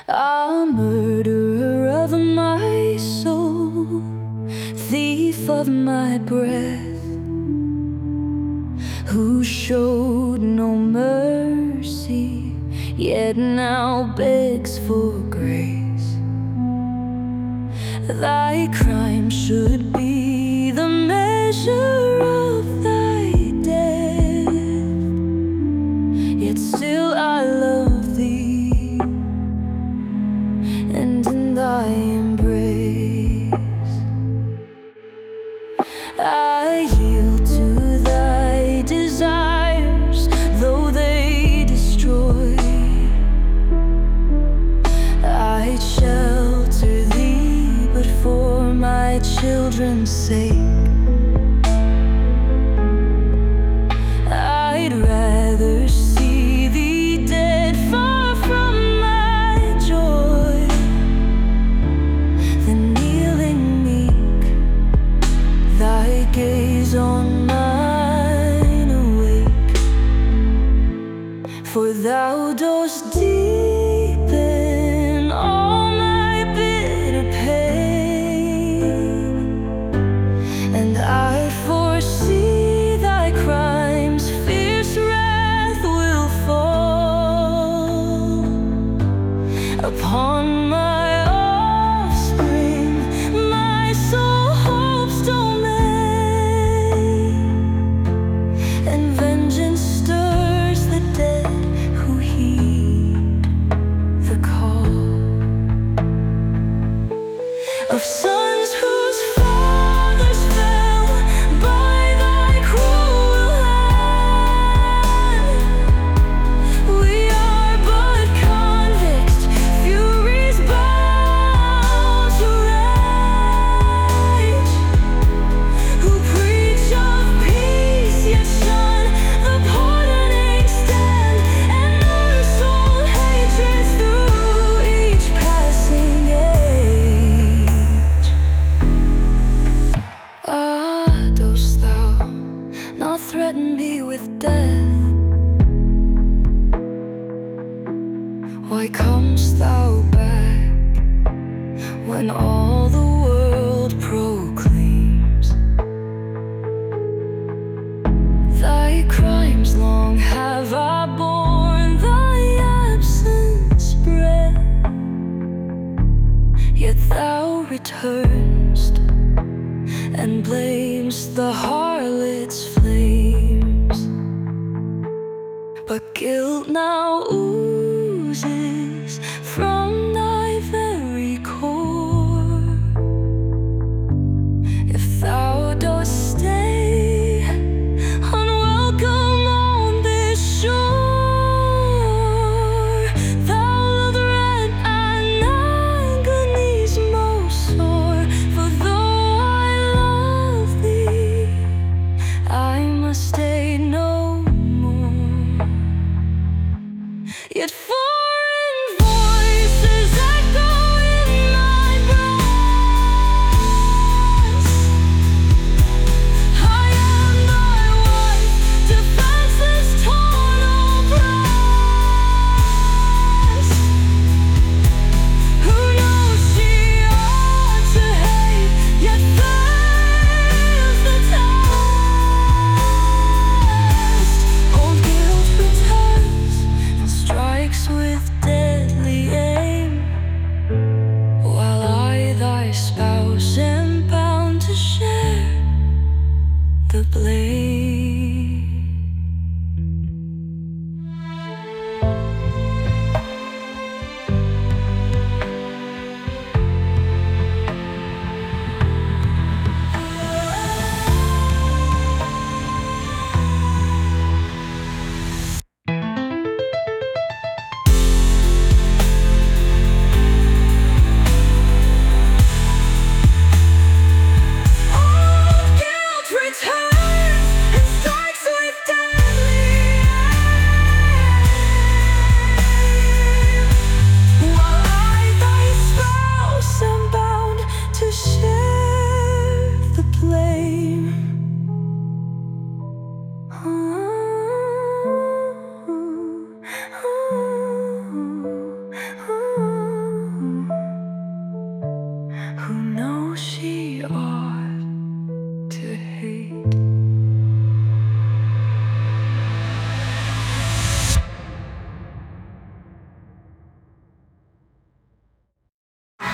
A murderer of my soul, thief of my breath, who showed no mercy, yet now begs for grace. Thy crime should be the measure of thy death, yet still I love thee, and in thy embrace I yield to thy desires, though they destroy. I'd shelter thee, but for my children's sake I'd rather see thee dead, far from my joy, than kneeling meek, thy gaze on mine awake. For thou dost deepen all my bitter pain, and I foresee thy crime's fierce wrath will fall upon my offspring, my soul hopes domain, and vengeance stirs the dead who heed the call of sons whose fathers fell by thy cruel hand. We are but convicts, furies bound to rage, who preach of peace yet shun the pardoning stand, and unsold hatred through each passing age. Ah, dost thou not threaten me with death? Why comest thou back when all the world proclaims thy crimes long have I borne, thy absence bred, yet thou return'st and blames the harlot's flames. But guilt now oozes from thy very core. If thou dost stay unwelcome on this shore, thou wilt rend and agonies most sore. For though I love thee, I must stay no more. all.